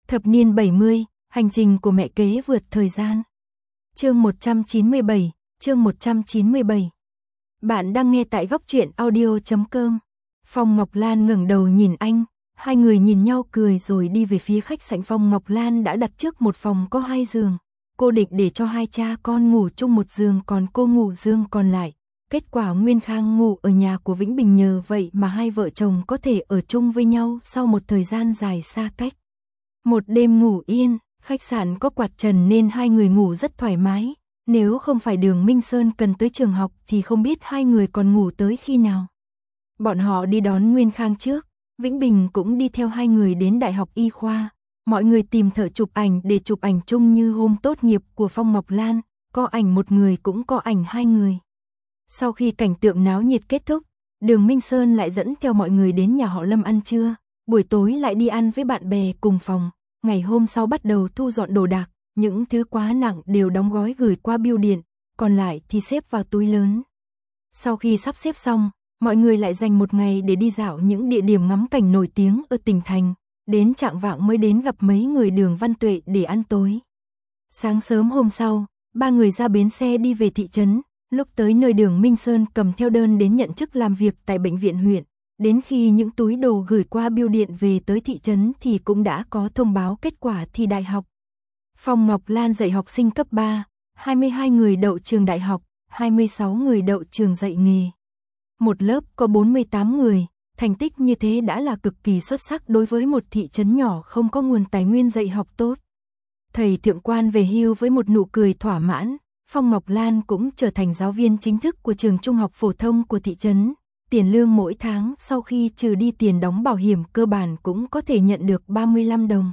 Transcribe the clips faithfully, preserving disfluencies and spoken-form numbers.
Thập niên bảy mươi, hành trình của mẹ kế vượt thời gian. Chương một trăm chín mươi bảy, chương một trăm chín mươi bảy. Bạn đang nghe tại góc truyện audio chấm com. Phong Ngọc Lan ngẩng đầu nhìn anh, hai người nhìn nhau cười rồi đi về phía khách sạn. Phong Ngọc Lan đã đặt trước một phòng có hai giường, cô định để cho hai cha con ngủ chung một giường còn cô ngủ giường còn lại. Kết quả Nguyên Khang ngủ ở nhà của Vĩnh Bình, nhờ vậy mà hai vợ chồng có thể ở chung với nhau sau một thời gian dài xa cách. Một đêm ngủ yên, khách sạn có quạt trần nên hai người ngủ rất thoải mái. Nếu không phải Đường Minh Sơn cần tới trường học thì không biết hai người còn ngủ tới khi nào. Bọn họ đi đón Nguyên Khang trước, Vĩnh Bình cũng đi theo hai người đến Đại học Y khoa. Mọi người tìm thợ chụp ảnh để chụp ảnh chung như hôm tốt nghiệp của Phong Ngọc Lan, có ảnh một người cũng có ảnh hai người. Sau khi cảnh tượng náo nhiệt kết thúc, Đường Minh Sơn lại dẫn theo mọi người đến nhà họ Lâm ăn trưa, buổi tối lại đi ăn với bạn bè cùng phòng. Ngày hôm sau bắt đầu thu dọn đồ đạc, những thứ quá nặng đều đóng gói gửi qua bưu điện, còn lại thì xếp vào túi lớn. Sau khi sắp xếp xong, mọi người lại dành một ngày để đi dạo những địa điểm ngắm cảnh nổi tiếng ở tỉnh thành, đến chạng vạng mới đến gặp mấy người Đường Văn Tuệ để ăn tối. Sáng sớm hôm sau, ba người ra bến xe đi về thị trấn, lúc tới nơi Đường Minh Sơn cầm theo đơn đến nhận chức làm việc tại bệnh viện huyện. Đến khi những túi đồ gửi qua bưu điện về tới thị trấn thì cũng đã có thông báo kết quả thi đại học. Phong Ngọc Lan dạy học sinh cấp ba, hai mươi hai người đậu trường đại học, hai mươi sáu người đậu trường dạy nghề. Một lớp có bốn mươi tám người, thành tích như thế đã là cực kỳ xuất sắc đối với một thị trấn nhỏ không có nguồn tài nguyên dạy học tốt. Thầy thượng quan về hưu với một nụ cười thỏa mãn, Phong Ngọc Lan cũng trở thành giáo viên chính thức của trường trung học phổ thông của thị trấn. Tiền lương mỗi tháng sau khi trừ đi tiền đóng bảo hiểm cơ bản cũng có thể nhận được ba mươi lăm đồng.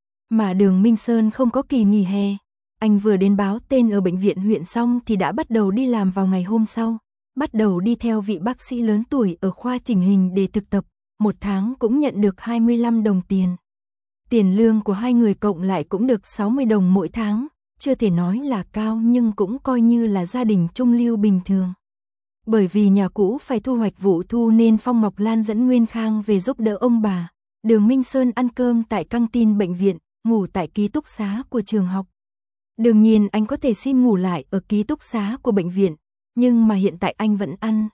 Mà Đường Minh Sơn không có kỳ nghỉ hè. Anh vừa đến báo tên ở bệnh viện huyện xong thì đã bắt đầu đi làm vào ngày hôm sau. Bắt đầu đi theo vị bác sĩ lớn tuổi ở khoa chỉnh hình để thực tập. Một tháng cũng nhận được hai mươi lăm đồng tiền. Tiền lương của hai người cộng lại cũng được sáu mươi đồng mỗi tháng. Chưa thể nói là cao nhưng cũng coi như là gia đình trung lưu bình thường. Bởi vì nhà cũ phải thu hoạch vụ thu nên Phong Ngọc Lan dẫn Nguyên Khang về giúp đỡ ông bà. Đường Minh Sơn ăn cơm tại căng tin bệnh viện, ngủ tại ký túc xá của trường học. Đương nhiên anh có thể xin ngủ lại ở ký túc xá của bệnh viện, nhưng mà hiện tại anh vẫn ăn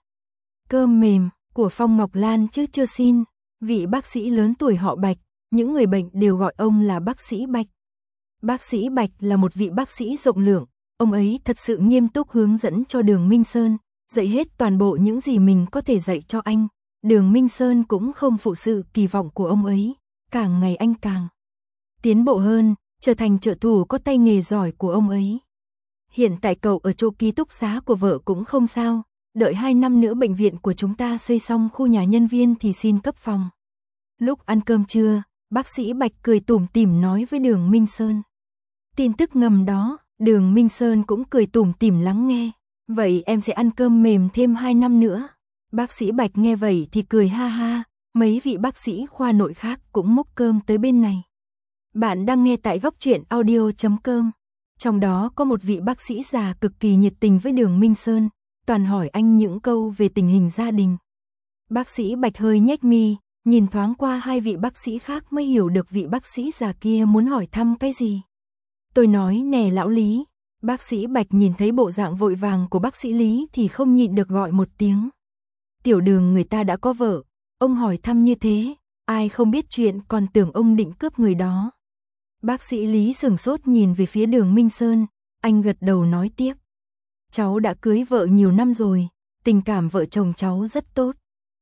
cơm mềm của Phong Ngọc Lan chứ chưa xin. Vị bác sĩ lớn tuổi họ Bạch, những người bệnh đều gọi ông là bác sĩ Bạch. Bác sĩ Bạch là một vị bác sĩ rộng lượng, ông ấy thật sự nghiêm túc hướng dẫn cho Đường Minh Sơn, dạy hết toàn bộ những gì mình có thể dạy cho anh. Đường Minh Sơn cũng không phụ sự kỳ vọng của ông ấy, càng ngày anh càng tiến bộ hơn, trở thành trợ thủ có tay nghề giỏi của ông ấy. Hiện tại cậu ở chỗ ký túc xá của vợ cũng không sao, đợi hai năm nữa bệnh viện của chúng ta xây xong khu nhà nhân viên thì xin cấp phòng. Lúc ăn cơm trưa, bác sĩ Bạch cười tủm tỉm nói với Đường Minh Sơn. Tin tức ngầm đó, Đường Minh Sơn cũng cười tủm tỉm lắng nghe. Vậy em sẽ ăn cơm mềm thêm hai năm nữa. Bác sĩ Bạch nghe vậy thì cười ha ha, mấy vị bác sĩ khoa nội khác cũng múc cơm tới bên này. Bạn đang nghe tại góc truyện audio chấm com. Trong đó có một vị bác sĩ già cực kỳ nhiệt tình với Đường Minh Sơn, toàn hỏi anh những câu về tình hình gia đình. Bác sĩ Bạch hơi nhếch mi, nhìn thoáng qua hai vị bác sĩ khác mới hiểu được vị bác sĩ già kia muốn hỏi thăm cái gì. Tôi nói nè lão Lý. Bác sĩ Bạch nhìn thấy bộ dạng vội vàng của bác sĩ Lý thì không nhịn được gọi một tiếng. Tiểu Đường người ta đã có vợ, ông hỏi thăm như thế, ai không biết chuyện còn tưởng ông định cướp người đó. Bác sĩ Lý sửng sốt nhìn về phía Đường Minh Sơn, anh gật đầu nói tiếp. Cháu đã cưới vợ nhiều năm rồi, tình cảm vợ chồng cháu rất tốt.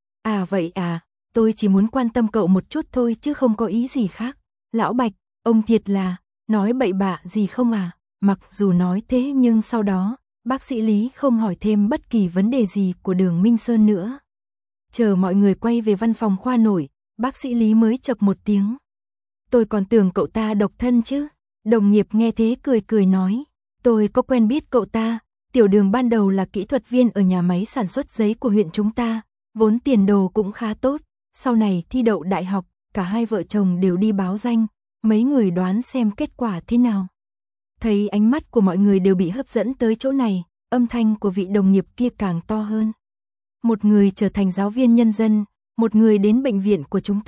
À vậy à, tôi chỉ muốn quan tâm cậu một chút thôi chứ không có ý gì khác. Lão Bạch, ông thiệt là, nói bậy bạ gì không à? Mặc dù nói thế nhưng sau đó, bác sĩ Lý không hỏi thêm bất kỳ vấn đề gì của Đường Minh Sơn nữa. Chờ mọi người quay về văn phòng khoa nội, bác sĩ Lý mới chậc một tiếng. Tôi còn tưởng cậu ta độc thân chứ. Đồng nghiệp nghe thế cười cười nói. Tôi có quen biết cậu ta, Tiểu Đường ban đầu là kỹ thuật viên ở nhà máy sản xuất giấy của huyện chúng ta, vốn tiền đồ cũng khá tốt. Sau này thi đậu đại học, cả hai vợ chồng đều đi báo danh, mấy người đoán xem kết quả thế nào. Thấy ánh mắt của mọi người đều bị hấp dẫn tới chỗ này, âm thanh của vị đồng nghiệp kia càng to hơn. Một người trở thành giáo viên nhân dân, một người đến bệnh viện của chúng ta,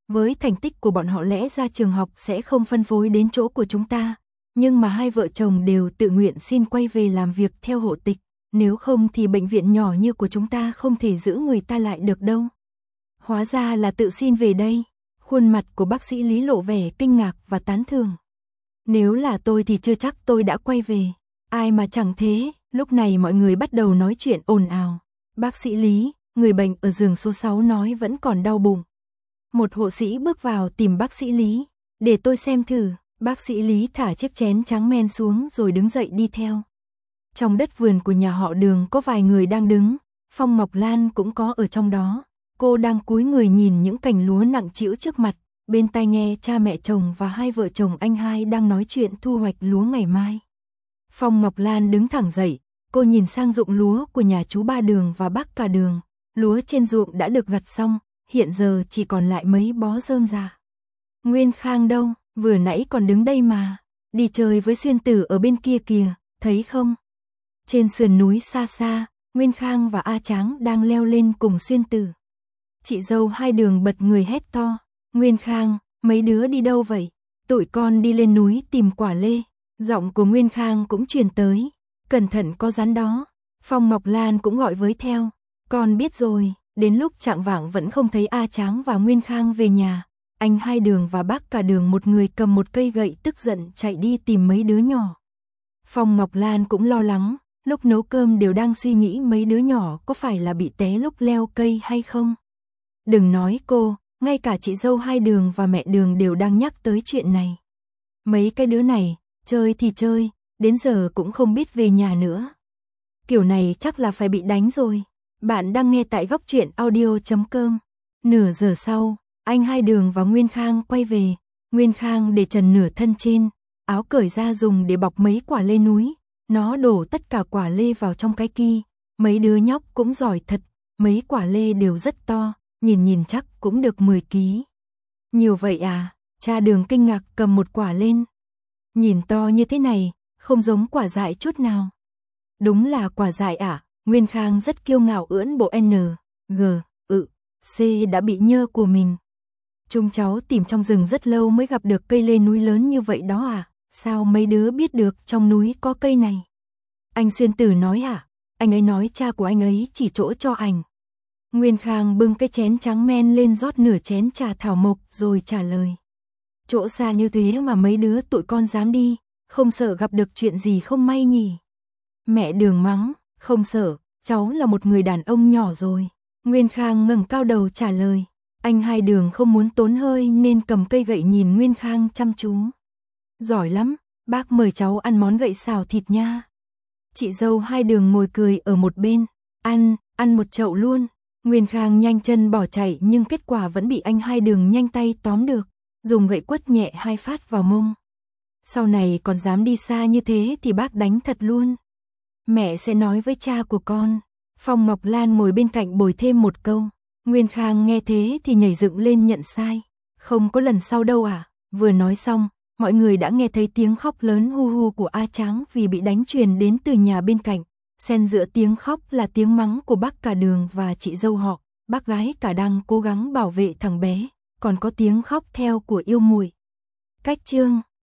với thành tích của bọn họ lẽ ra trường học sẽ không phân phối đến chỗ của chúng ta, nhưng mà hai vợ chồng đều tự nguyện xin quay về làm việc theo hộ tịch, nếu không thì bệnh viện nhỏ như của chúng ta không thể giữ người ta lại được đâu. Hóa ra là tự xin về đây. Khuôn mặt của bác sĩ Lý lộ vẻ kinh ngạc và tán thưởng. Nếu là tôi thì chưa chắc tôi đã quay về. Ai mà chẳng thế. Lúc này mọi người bắt đầu nói chuyện ồn ào. Bác sĩ Lý, người bệnh ở giường số sáu nói vẫn còn đau bụng. Một hộ sĩ bước vào tìm bác sĩ Lý. Để tôi xem thử. Bác sĩ Lý thả chiếc chén trắng men xuống rồi đứng dậy đi theo. Trong đất vườn của nhà họ Đường có vài người đang đứng. Phong Ngọc Lan cũng có ở trong đó. Cô đang cúi người nhìn những cành lúa nặng trĩu trước mặt, bên tai nghe cha mẹ chồng và hai vợ chồng anh hai đang nói chuyện thu hoạch lúa ngày mai. Phong Ngọc Lan đứng thẳng dậy, cô nhìn sang ruộng lúa của nhà chú Ba Đường và bác Cả Đường. Lúa trên ruộng đã được gặt xong, hiện giờ chỉ còn lại mấy bó rơm rà. Nguyên Khang đâu, vừa nãy còn đứng đây mà, đi chơi với Xuyên Tử ở bên kia kìa, thấy không? Trên sườn núi xa xa, Nguyên Khang và A Tráng đang leo lên cùng Xuyên Tử. Chị dâu Hai Đường bật người hét to, Nguyên Khang, mấy đứa đi đâu vậy? Tụi con đi lên núi tìm quả lê. Giọng của Nguyên Khang cũng truyền tới, cẩn thận có rắn đó. Phong Ngọc Lan cũng gọi với theo, con biết rồi. Đến lúc chạng vạng vẫn không thấy A Tráng và Nguyên Khang về nhà. Anh Hai Đường và bác Cả Đường một người cầm một cây gậy tức giận chạy đi tìm mấy đứa nhỏ. Phong Ngọc Lan cũng lo lắng, lúc nấu cơm đều đang suy nghĩ mấy đứa nhỏ có phải là bị té lúc leo cây hay không. Đừng nói cô, ngay cả chị dâu Hai Đường và mẹ Đường đều đang nhắc tới chuyện này. Mấy cái đứa này, chơi thì chơi, đến giờ cũng không biết về nhà nữa. Kiểu này chắc là phải bị đánh rồi. Bạn đang nghe tại góc truyện audio chấm com. Nửa giờ sau, anh Hai Đường và Nguyên Khang quay về. Nguyên Khang để trần nửa thân trên, áo cởi ra dùng để bọc mấy quả lê núi. Nó đổ tất cả quả lê vào trong cái ki. Mấy đứa nhóc cũng giỏi thật, mấy quả lê đều rất to. Nhìn nhìn chắc cũng được mười ký. Nhiều vậy à? Cha Đường kinh ngạc cầm một quả lên. Nhìn to như thế này, không giống quả dại chút nào. Đúng là quả dại à? Nguyên Khang rất kiêu ngạo ưỡn bộ N, G, ự, C đã bị nhơ của mình. Chúng cháu tìm trong rừng rất lâu mới gặp được cây lê núi lớn như vậy đó à? Sao mấy đứa biết được trong núi có cây này? Anh Xuyên Tử nói à? Anh ấy nói cha của anh ấy chỉ chỗ cho anh. Nguyên Khang bưng cái chén trắng men lên rót nửa chén trà thảo mộc rồi trả lời. Chỗ xa như thế mà mấy đứa tụi con dám đi, không sợ gặp được chuyện gì không may nhỉ? Mẹ Đường mắng, không sợ, cháu là một người đàn ông nhỏ rồi. Nguyên Khang ngẩng cao đầu trả lời. Anh Hai Đường không muốn tốn hơi nên cầm cây gậy nhìn Nguyên Khang chăm chú. Giỏi lắm, bác mời cháu ăn món gậy xào thịt nha. Chị dâu Hai Đường ngồi cười ở một bên, ăn, ăn một chậu luôn. Nguyên Khang nhanh chân bỏ chạy nhưng kết quả vẫn bị anh Hai Đường nhanh tay tóm được, dùng gậy quất nhẹ hai phát vào mông. Sau này còn dám đi xa như thế thì bác đánh thật luôn. Mẹ sẽ nói với cha của con. Phong Ngọc Lan ngồi bên cạnh bồi thêm một câu. Nguyên Khang nghe thế thì nhảy dựng lên nhận sai. Không có lần sau đâu à? Vừa nói xong, mọi người đã nghe thấy tiếng khóc lớn hu hu của A Tráng vì bị đánh truyền đến từ nhà bên cạnh. Xen giữa tiếng khóc là tiếng mắng của bác Cả Đường và chị dâu họ. Bác gái cả đang cố gắng bảo vệ thằng bé, còn có tiếng khóc theo của yêu muội. Cách chương